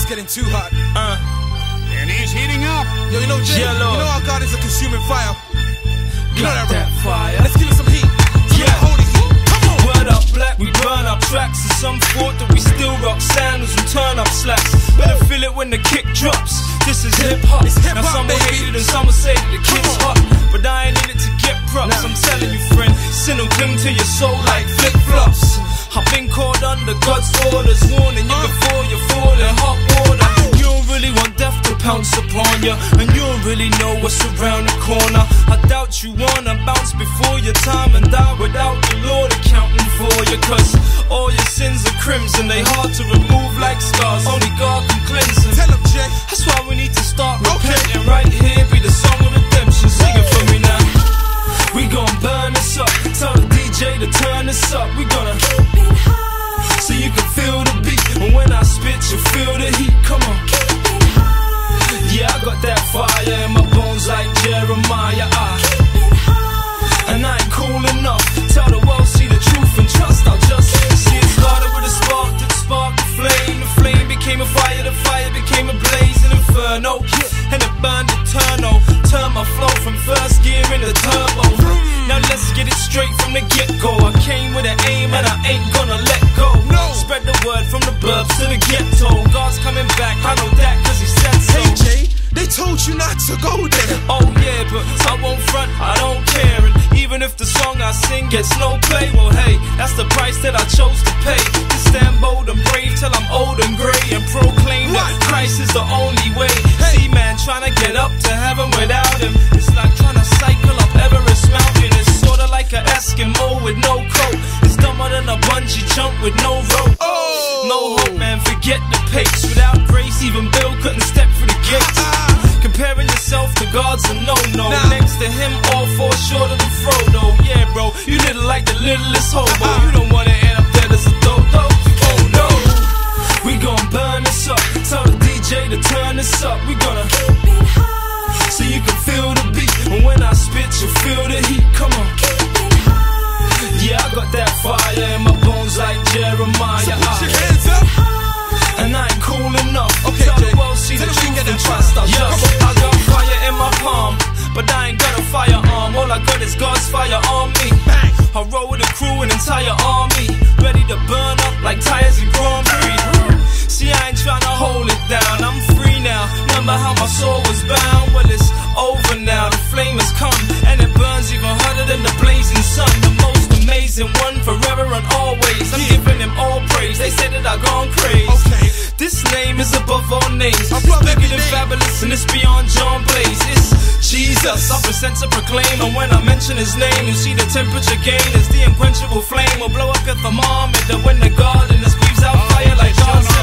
getting too hot. And he's heating up. Yo, you know, Jay, you know our God is a consuming fire. You know that, right? Fire. Let's give it some heat. Yeah. Holy heat. Come on. Word up black, we burn up tracks. And some thought that we still rock sandals and turn up slacks. Better feel it when the kick drops. This is hip hop. Now some will hate it and some will say that the kid's hot. But I ain't in it to get props. I'm telling you, friend, sin will cling to your soul like flip flops. I've been called under God's orders, warning you before you fall in hot water. You don't really want death to pounce upon you, and you don't really know what's around the corner. I doubt you wanna bounce before your time and die without the Lord accounting for you. Cause all your sins are crimson, they hard to remove like scars. Only God can cleanse them. Tell him, Jay. That's why we need to start repenting. Right here be the song of redemption. Sing it for me now. We gon' burn this up. Tell the DJ to turn this up. We gonna keep it high, so you can feel the beat. And when I spit, you feel the heat. Come on, keep it high. Yeah, I got that fire in my bones like Jeremiah. Keep it high, and I ain't cool enough. Tell the world, see the truth and trust. I'll just see it started with a spark that sparked the flame. The flame became a fire, the fire became a blaze, an inferno, and it burned eternal. Turn my flow from first gear into turbo. Now let's get it straight from the get-go. I came with an aim and I ain't gonna let go. Spread the word from the burbs to the ghetto. God's coming back, I know that cause he said so. Hey Jay, they told you not to go there. Oh yeah, but I won't front, I don't care. And even if the song I sing gets no play, well hey, that's the price that I chose to pay. To stand bold and brave till I'm old and grey, and proclaim that Christ is the only way. See man, trying to get up to heaven without him, it's like trying to cycle up Everest Mountain. It's sorta like an Eskimo with no coat. It's dumber than a bungee jump with no rope. No hope man, forget the pace. Without grace, even Bill couldn't step through the gates. Comparing yourself to God's a no-no. Next to him, all fall short of the Frodo. Yeah bro, you little like the littlest hobo. You don't wanna end up dead as a dodo. Oh no, we gon' burn this up. Tell the DJ to turn this up. We gonna keep it high, so you can feel the beat. And when I spit, you feel the heat. Come on, keep it high. Yeah, I got that fire in my bones like Jeremiah. So put your hands up. And I ain't cool enough. Okay, tell Jay, the world, see the truth and trust. I got fire in my palm, but I ain't got a firearm. All I got is God's fire on me. Bang. I roll with a crew, an entire army, ready to burn up like tires in Grand Prix. See, I ain't tryna hold it down, I'm free now. Remember how my soul was bound? Well, it's over now, the flame has come, and it burns even hotter than the blazing sun. The most amazing one, forever and always. I'm giving him all praise, they say that I've gone crazy. This name is above all names. It's bigger than fabulous and it's beyond John Blaze. It's Jesus, I present to proclaim. And when I mention his name, you see the temperature gain. As the unquenchable flame will blow up your thermometer. When the garden breathes out fire like John said.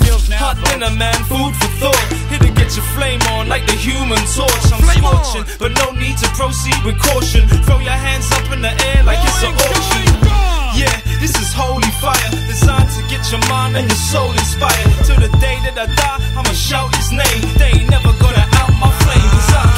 Hot dinner man, food for thought. Here to get your flame on like the human torch. I'm scorching, but no need to proceed with caution. Throw your hands up in the air like it's an auction. Yeah, this is holy fire, designed to get your mind and your soul inspired. Till the day that I die, I'ma shout his name. They ain't never gonna out my flame, 'cause I